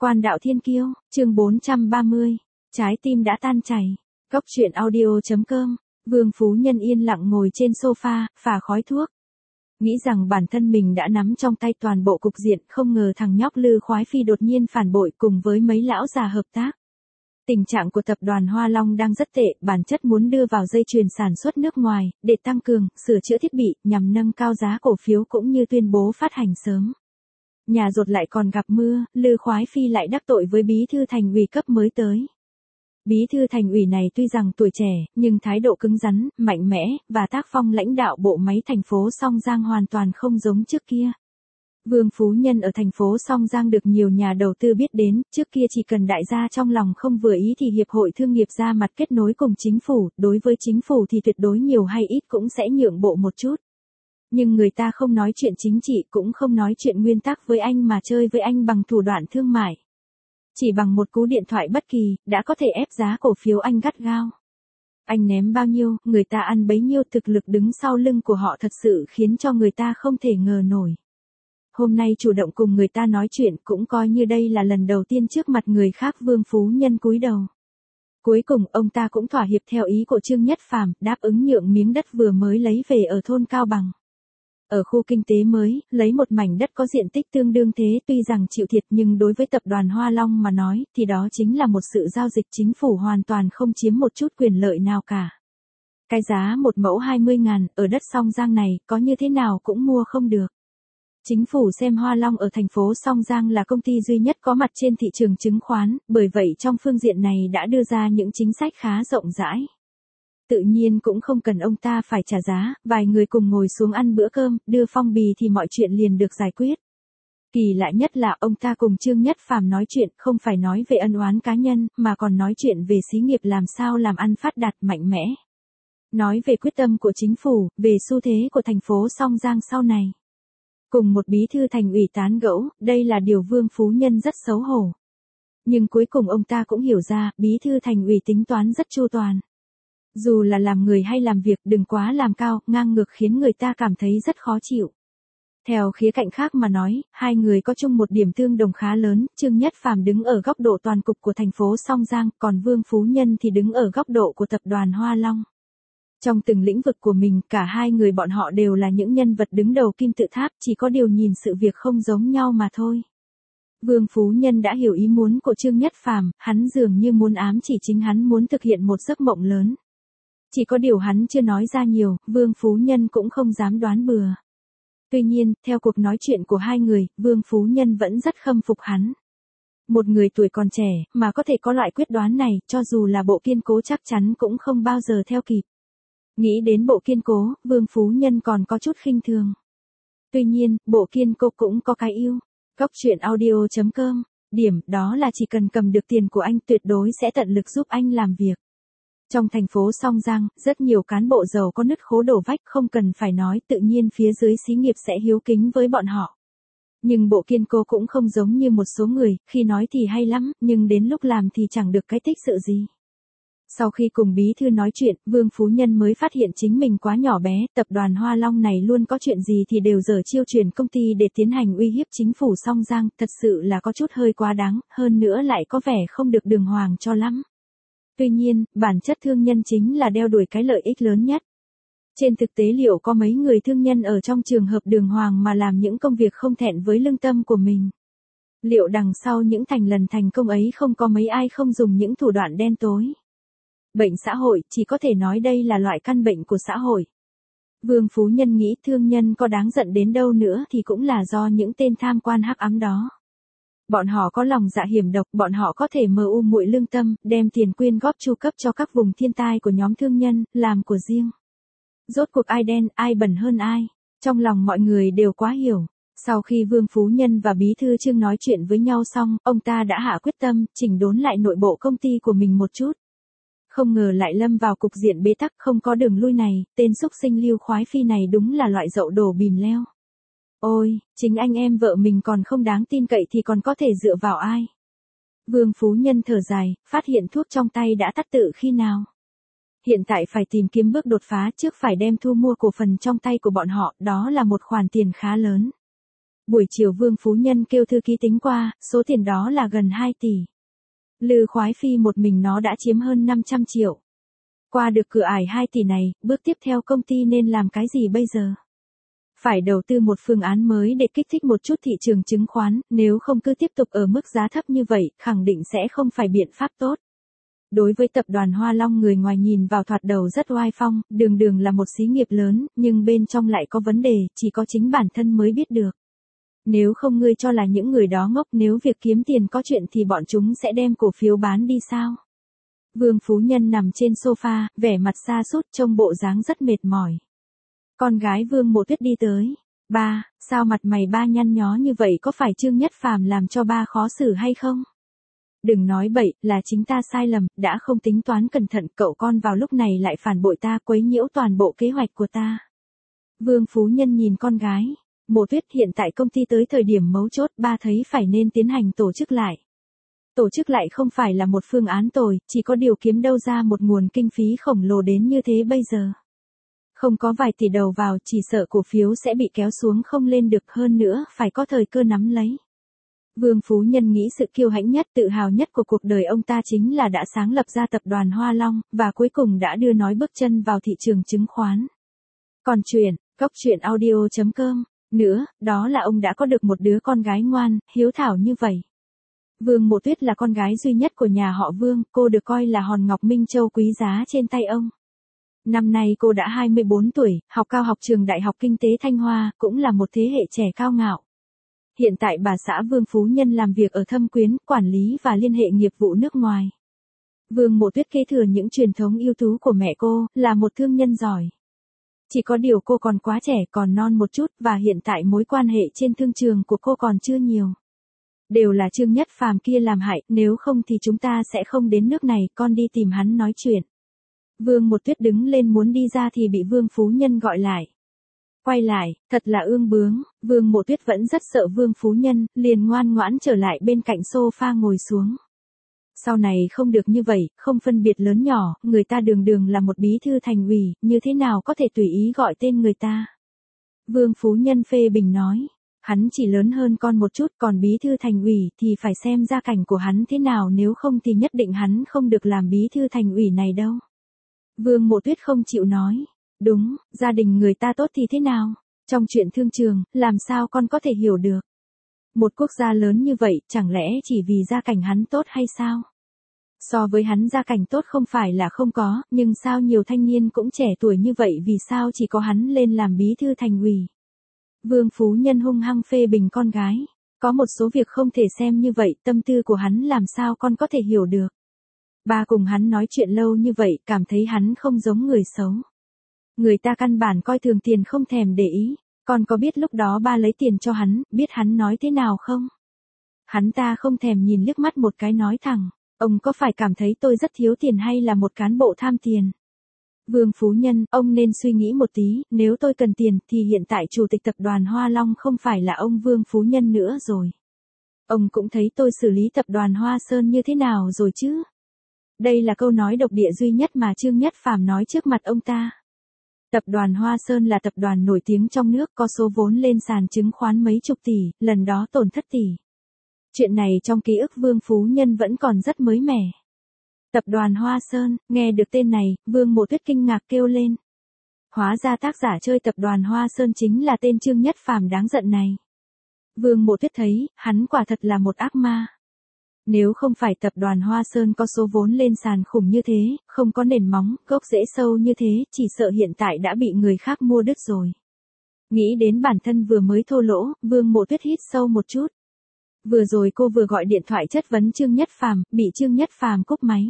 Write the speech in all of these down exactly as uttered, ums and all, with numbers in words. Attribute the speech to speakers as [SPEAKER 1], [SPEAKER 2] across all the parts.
[SPEAKER 1] Quan đạo thiên kiêu, chương bốn trăm ba mươi, trái tim đã tan chảy. Góc truyện audio.com, Vương Phú Nhân yên lặng ngồi trên sofa, phả khói thuốc. Nghĩ rằng bản thân mình đã nắm trong tay toàn bộ cục diện, không ngờ thằng nhóc Lư Khoái Phi đột nhiên phản bội cùng với mấy lão già hợp tác. Tình trạng của tập đoàn Hoa Long đang rất tệ, bản chất muốn đưa vào dây chuyền sản xuất nước ngoài, để tăng cường, sửa chữa thiết bị, nhằm nâng cao giá cổ phiếu cũng như tuyên bố phát hành sớm. Nhà rột lại còn gặp mưa, Lư Khoái Phi lại đắc tội với bí thư thành ủy cấp mới tới. Bí thư thành ủy này tuy rằng tuổi trẻ, nhưng thái độ cứng rắn, mạnh mẽ, và tác phong lãnh đạo bộ máy thành phố Song Giang hoàn toàn không giống trước kia. Vương Phú Nhân ở thành phố Song Giang được nhiều nhà đầu tư biết đến, trước kia chỉ cần đại gia trong lòng không vừa ý thì hiệp hội thương nghiệp ra mặt kết nối cùng chính phủ, đối với chính phủ thì tuyệt đối nhiều hay ít cũng sẽ nhượng bộ một chút. Nhưng người ta không nói chuyện chính trị cũng không nói chuyện nguyên tắc với anh mà chơi với anh bằng thủ đoạn thương mại. Chỉ bằng một cú điện thoại bất kỳ, đã có thể ép giá cổ phiếu anh gắt gao. Anh ném bao nhiêu, người ta ăn bấy nhiêu, thực lực đứng sau lưng của họ thật sự khiến cho người ta không thể ngờ nổi. Hôm nay chủ động cùng người ta nói chuyện cũng coi như đây là lần đầu tiên trước mặt người khác Vương Phú Nhân cúi đầu. Cuối cùng ông ta cũng thỏa hiệp theo ý của Trương Nhất Phàm, đáp ứng nhượng miếng đất vừa mới lấy về ở thôn Cao Bằng. Ở khu kinh tế mới, lấy một mảnh đất có diện tích tương đương thế tuy rằng chịu thiệt nhưng đối với tập đoàn Hoa Long mà nói thì đó chính là một sự giao dịch chính phủ hoàn toàn không chiếm một chút quyền lợi nào cả. Cái giá một mẫu hai mươi ngàn ở đất Song Giang này có như thế nào cũng mua không được. Chính phủ xem Hoa Long ở thành phố Song Giang là công ty duy nhất có mặt trên thị trường chứng khoán, bởi vậy trong phương diện này đã đưa ra những chính sách khá rộng rãi. Tự nhiên cũng không cần ông ta phải trả giá, vài người cùng ngồi xuống ăn bữa cơm, đưa phong bì thì mọi chuyện liền được giải quyết. Kỳ lạ nhất là ông ta cùng Trương Nhất Phàm nói chuyện không phải nói về ân oán cá nhân, mà còn nói chuyện về xí nghiệp làm sao làm ăn phát đạt mạnh mẽ. Nói về quyết tâm của chính phủ, về xu thế của thành phố Song Giang sau này. Cùng một bí thư thành ủy tán gẫu, đây là điều Vương Phú Nhân rất xấu hổ. Nhưng cuối cùng ông ta cũng hiểu ra, bí thư thành ủy tính toán rất chu toàn. Dù là làm người hay làm việc đừng quá làm cao, ngang ngược khiến người ta cảm thấy rất khó chịu. Theo khía cạnh khác mà nói, hai người có chung một điểm tương đồng khá lớn, Trương Nhất Phàm đứng ở góc độ toàn cục của thành phố Song Giang, còn Vương Phú Nhân thì đứng ở góc độ của tập đoàn Hoa Long. Trong từng lĩnh vực của mình, cả hai người bọn họ đều là những nhân vật đứng đầu kim tự tháp, chỉ có điều nhìn sự việc không giống nhau mà thôi. Vương Phú Nhân đã hiểu ý muốn của Trương Nhất Phàm, hắn dường như muốn ám chỉ chính hắn muốn thực hiện một giấc mộng lớn. Chỉ có điều hắn chưa nói ra nhiều, Vương Phú Nhân cũng không dám đoán bừa. Tuy nhiên, theo cuộc nói chuyện của hai người, Vương Phú Nhân vẫn rất khâm phục hắn. Một người tuổi còn trẻ, mà có thể có loại quyết đoán này, cho dù là bộ kiên cố chắc chắn cũng không bao giờ theo kịp. Nghĩ đến bộ kiên cố, Vương Phú Nhân còn có chút khinh thường. Tuy nhiên, bộ kiên cố cũng có cái ưu. Góc truyện audio.com, điểm đó là chỉ cần cầm được tiền của anh tuyệt đối sẽ tận lực giúp anh làm việc. Trong thành phố Song Giang, rất nhiều cán bộ giàu có nứt khố đổ vách không cần phải nói, tự nhiên phía dưới xí nghiệp sẽ hiếu kính với bọn họ. Nhưng bộ kiên cố cũng không giống như một số người, khi nói thì hay lắm, nhưng đến lúc làm thì chẳng được cái tích sự gì. Sau khi cùng bí thư nói chuyện, Vương Phú Nhân mới phát hiện chính mình quá nhỏ bé, tập đoàn Hoa Long này luôn có chuyện gì thì đều dở chiêu chuyển công ty để tiến hành uy hiếp chính phủ Song Giang, thật sự là có chút hơi quá đáng, hơn nữa lại có vẻ không được đường hoàng cho lắm. Tuy nhiên, bản chất thương nhân chính là đeo đuổi cái lợi ích lớn nhất. Trên thực tế liệu có mấy người thương nhân ở trong trường hợp đường hoàng mà làm những công việc không thẹn với lương tâm của mình? Liệu đằng sau những thành lần thành công ấy không có mấy ai không dùng những thủ đoạn đen tối? Bệnh xã hội, chỉ có thể nói đây là loại căn bệnh của xã hội. Vương Phú Nhân nghĩ thương nhân có đáng giận đến đâu nữa thì cũng là do những tên tham quan hắc ám đó. Bọn họ có lòng dạ hiểm độc, bọn họ có thể mờ u muội lương tâm, đem tiền quyên góp chu cấp cho các vùng thiên tai của nhóm thương nhân, làm của riêng. Rốt cuộc ai đen, ai bẩn hơn ai? Trong lòng mọi người đều quá hiểu. Sau khi Vương Phú Nhân và Bí thư Trương nói chuyện với nhau xong, ông ta đã hạ quyết tâm, chỉnh đốn lại nội bộ công ty của mình một chút. Không ngờ lại lâm vào cục diện bế tắc không có đường lui này, tên xúc sinh Lưu Khoái Phi này đúng là loại dậu đổ bìm leo. Ôi, chính anh em vợ mình còn không đáng tin cậy thì còn có thể dựa vào ai? Vương Phú Nhân thở dài, phát hiện thuốc trong tay đã tắt tự khi nào. Hiện tại phải tìm kiếm bước đột phá trước phải đem thu mua cổ phần trong tay của bọn họ, đó là một khoản tiền khá lớn. Buổi chiều Vương Phú Nhân kêu thư ký tính qua, số tiền đó là gần hai tỷ. Lư Khoái Phi một mình nó đã chiếm hơn năm trăm triệu. Qua được cửa ải hai tỷ này, bước tiếp theo công ty nên làm cái gì bây giờ? Phải đầu tư một phương án mới để kích thích một chút thị trường chứng khoán, nếu không cứ tiếp tục ở mức giá thấp như vậy, khẳng định sẽ không phải biện pháp tốt. Đối với tập đoàn Hoa Long, người ngoài nhìn vào thoạt đầu rất oai phong, đường đường là một xí nghiệp lớn, nhưng bên trong lại có vấn đề, chỉ có chính bản thân mới biết được. Nếu không ngươi cho là những người đó ngốc, nếu việc kiếm tiền có chuyện thì bọn chúng sẽ đem cổ phiếu bán đi sao? Vương Phú Nhân nằm trên sofa, vẻ mặt sa sút, trông bộ dáng rất mệt mỏi. Con gái Vương Mộ Tuyết đi tới. Ba, sao mặt mày ba nhăn nhó như vậy, có phải Trương Nhất Phàm làm cho ba khó xử hay không? Đừng nói bậy, là chính ta sai lầm, đã không tính toán cẩn thận, cậu con vào lúc này lại phản bội ta, quấy nhiễu toàn bộ kế hoạch của ta. Vương Phú Nhân nhìn con gái. Mộ Tuyết, hiện tại công ty tới thời điểm mấu chốt, ba thấy phải nên tiến hành tổ chức lại. Tổ chức lại không phải là một phương án tồi, chỉ có điều kiếm đâu ra một nguồn kinh phí khổng lồ đến như thế bây giờ. Không có vài tỷ đầu vào, chỉ sợ cổ phiếu sẽ bị kéo xuống không lên được, hơn nữa, phải có thời cơ nắm lấy. Vương Phú Nhân nghĩ sự kiêu hãnh nhất, tự hào nhất của cuộc đời ông ta chính là đã sáng lập ra tập đoàn Hoa Long, và cuối cùng đã đưa nói bước chân vào thị trường chứng khoán. Còn chuyện, cốc truyện audio chấm com, nữa, đó là ông đã có được một đứa con gái ngoan, hiếu thảo như vậy. Vương Mộ Tuyết là con gái duy nhất của nhà họ Vương, cô được coi là hòn ngọc minh châu quý giá trên tay ông. Năm nay cô đã hai mươi bốn tuổi, học cao học trường Đại học Kinh tế Thanh Hoa, cũng là một thế hệ trẻ cao ngạo. Hiện tại bà xã Vương Phú Nhân làm việc ở Thâm Quyến, quản lý và liên hệ nghiệp vụ nước ngoài. Vương Mộ Tuyết kế thừa những truyền thống ưu tú của mẹ cô, là một thương nhân giỏi. Chỉ có điều cô còn quá trẻ, còn non một chút, và hiện tại mối quan hệ trên thương trường của cô còn chưa nhiều. Đều là Trương Nhất Phàm kia làm hại, nếu không thì chúng ta sẽ không đến nước này, con đi tìm hắn nói chuyện. Vương Mộ Tuyết đứng lên muốn đi ra thì bị Vương Phú Nhân gọi lại. Quay lại, thật là ương bướng, Vương Mộ Tuyết vẫn rất sợ Vương Phú Nhân, liền ngoan ngoãn trở lại bên cạnh sofa ngồi xuống. Sau này không được như vậy, không phân biệt lớn nhỏ, người ta đường đường là một bí thư thành ủy, như thế nào có thể tùy ý gọi tên người ta. Vương Phú Nhân phê bình nói, hắn chỉ lớn hơn con một chút, còn bí thư thành ủy thì phải xem gia cảnh của hắn thế nào, nếu không thì nhất định hắn không được làm bí thư thành ủy này đâu. Vương Mộ Tuyết không chịu nói, đúng, gia đình người ta tốt thì thế nào, trong chuyện thương trường, làm sao con có thể hiểu được. Một quốc gia lớn như vậy, chẳng lẽ chỉ vì gia cảnh hắn tốt hay sao? So với hắn gia cảnh tốt không phải là không có, nhưng sao nhiều thanh niên cũng trẻ tuổi như vậy, vì sao chỉ có hắn lên làm bí thư thành ủy? Vương Phú Nhân hung hăng phê bình con gái, có một số việc không thể xem như vậy, tâm tư của hắn làm sao con có thể hiểu được. Ba cùng hắn nói chuyện lâu như vậy, cảm thấy hắn không giống người xấu. Người ta căn bản coi thường tiền không thèm để ý, con có biết lúc đó ba lấy tiền cho hắn, biết hắn nói thế nào không? Hắn ta không thèm nhìn liếc mắt một cái nói thẳng, ông có phải cảm thấy tôi rất thiếu tiền hay là một cán bộ tham tiền? Vương Phú Nhân, ông nên suy nghĩ một tí, nếu tôi cần tiền thì hiện tại chủ tịch tập đoàn Hoa Long không phải là ông Vương Phú Nhân nữa rồi. Ông cũng thấy tôi xử lý tập đoàn Hoa Sơn như thế nào rồi chứ? Đây là câu nói độc địa duy nhất mà Trương Nhất Phàm nói trước mặt ông ta. Tập đoàn Hoa Sơn là tập đoàn nổi tiếng trong nước, có số vốn lên sàn chứng khoán mấy chục tỷ, lần đó tổn thất tỷ. Chuyện này trong ký ức Vương Phú Nhân vẫn còn rất mới mẻ. Tập đoàn Hoa Sơn, nghe được tên này, Vương Mộ Tuyết kinh ngạc kêu lên. Hóa ra tác giả chơi tập đoàn Hoa Sơn chính là tên Trương Nhất Phàm đáng giận này. Vương Mộ Tuyết thấy, hắn quả thật là một ác ma. Nếu không phải tập đoàn Hoa Sơn có số vốn lên sàn khủng như thế, không có nền móng, gốc rễ sâu như thế, chỉ sợ hiện tại đã bị người khác mua đứt rồi. Nghĩ đến bản thân vừa mới thô lỗ, Vương Mộ Tuyết hít sâu một chút. Vừa rồi cô vừa gọi điện thoại chất vấn Trương Nhất Phàm, bị Trương Nhất Phàm cúp máy.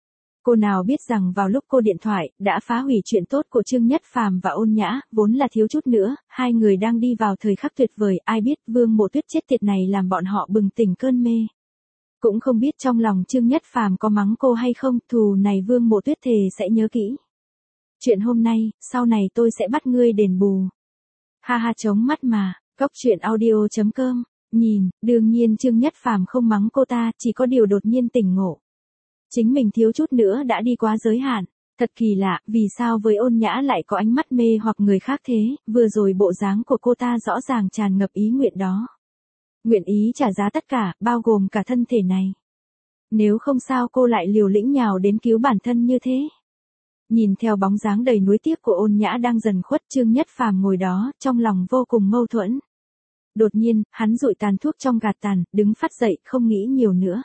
[SPEAKER 1] Cô nào biết rằng vào lúc cô điện thoại, đã phá hủy chuyện tốt của Trương Nhất Phàm và Ôn Nhã, vốn là thiếu chút nữa, hai người đang đi vào thời khắc tuyệt vời, ai biết Vương Mộ Tuyết chết tiệt này làm bọn họ bừng tỉnh cơn mê. Cũng không biết trong lòng Trương Nhất Phàm có mắng cô hay không, thù này Vương Mộ Tuyết thề sẽ nhớ kỹ. Chuyện hôm nay, sau này tôi sẽ bắt ngươi đền bù. Ha ha chống mắt mà, cốc truyện audio chấm com, nhìn, đương nhiên Trương Nhất Phàm không mắng cô ta, chỉ có điều đột nhiên tỉnh ngộ. Chính mình thiếu chút nữa đã đi quá giới hạn. Thật kỳ lạ, vì sao với Ôn Nhã lại có ánh mắt mê hoặc người khác thế, vừa rồi bộ dáng của cô ta rõ ràng tràn ngập ý nguyện đó. Nguyện ý trả giá tất cả, bao gồm cả thân thể này. Nếu không sao cô lại liều lĩnh nhào đến cứu bản thân như thế. Nhìn theo bóng dáng đầy nuối tiếc của Ôn Nhã đang dần khuất, Trương Nhất Phàm ngồi đó, trong lòng vô cùng mâu thuẫn. Đột nhiên, hắn dụi tàn thuốc trong gạt tàn, đứng phát dậy, không nghĩ nhiều nữa.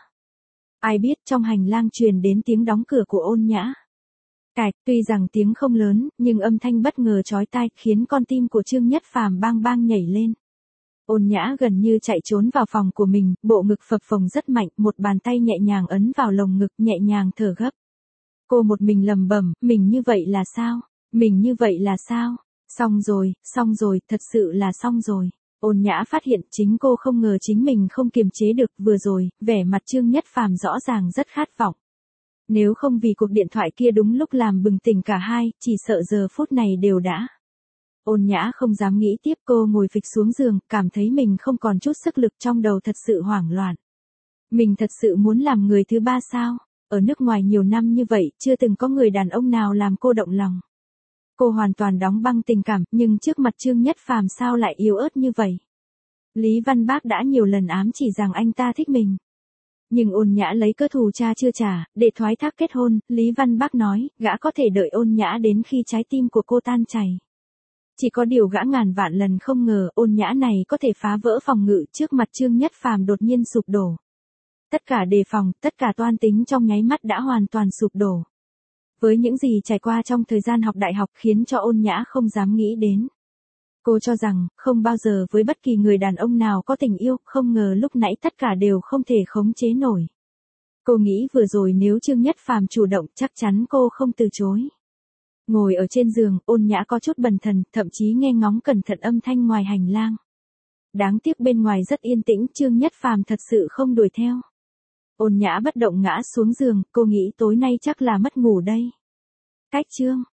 [SPEAKER 1] Ai biết trong hành lang truyền đến tiếng đóng cửa của Ôn Nhã. Cạch, tuy rằng tiếng không lớn, nhưng âm thanh bất ngờ chói tai, khiến con tim của Trương Nhất Phàm bang bang nhảy lên. Ôn Nhã gần như chạy trốn vào phòng của mình, bộ ngực phập phồng rất mạnh, một bàn tay nhẹ nhàng ấn vào lồng ngực, nhẹ nhàng thở gấp. Cô một mình lầm bẩm, mình như vậy là sao? Mình như vậy là sao? Xong rồi, xong rồi, thật sự là xong rồi. Ôn Nhã phát hiện chính cô không ngờ chính mình không kiềm chế được, vừa rồi, vẻ mặt Trương Nhất Phàm rõ ràng rất khát vọng. Nếu không vì cuộc điện thoại kia đúng lúc làm bừng tỉnh cả hai, chỉ sợ giờ phút này đều đã. Ôn Nhã không dám nghĩ tiếp, cô ngồi phịch xuống giường, cảm thấy mình không còn chút sức lực, trong đầu thật sự hoảng loạn. Mình thật sự muốn làm người thứ ba sao? Ở nước ngoài nhiều năm như vậy, chưa từng có người đàn ông nào làm cô động lòng. Cô hoàn toàn đóng băng tình cảm, nhưng trước mặt Trương Nhất Phàm sao lại yếu ớt như vậy? Lý Văn Bác đã nhiều lần ám chỉ rằng anh ta thích mình. Nhưng Ôn Nhã lấy cớ thù cha chưa trả, để thoái thác kết hôn, Lý Văn Bác nói, gã có thể đợi Ôn Nhã đến khi trái tim của cô tan chảy. Chỉ có điều gã ngàn vạn lần không ngờ, Ôn Nhã này có thể phá vỡ phòng ngự, trước mặt Trương Nhất Phàm đột nhiên sụp đổ. Tất cả đề phòng, tất cả toan tính trong nháy mắt đã hoàn toàn sụp đổ. Với những gì trải qua trong thời gian học đại học khiến cho Ôn Nhã không dám nghĩ đến. Cô cho rằng, không bao giờ với bất kỳ người đàn ông nào có tình yêu, không ngờ lúc nãy tất cả đều không thể khống chế nổi. Cô nghĩ vừa rồi nếu Trương Nhất Phàm chủ động chắc chắn cô không từ chối. Ngồi ở trên giường, Ôn Nhã có chút bần thần, thậm chí nghe ngóng cẩn thận âm thanh ngoài hành lang. Đáng tiếc bên ngoài rất yên tĩnh, Trương Nhất Phàm thật sự không đuổi theo. Ôn Nhã bất động ngã xuống giường, cô nghĩ tối nay chắc là mất ngủ đây. Cách chương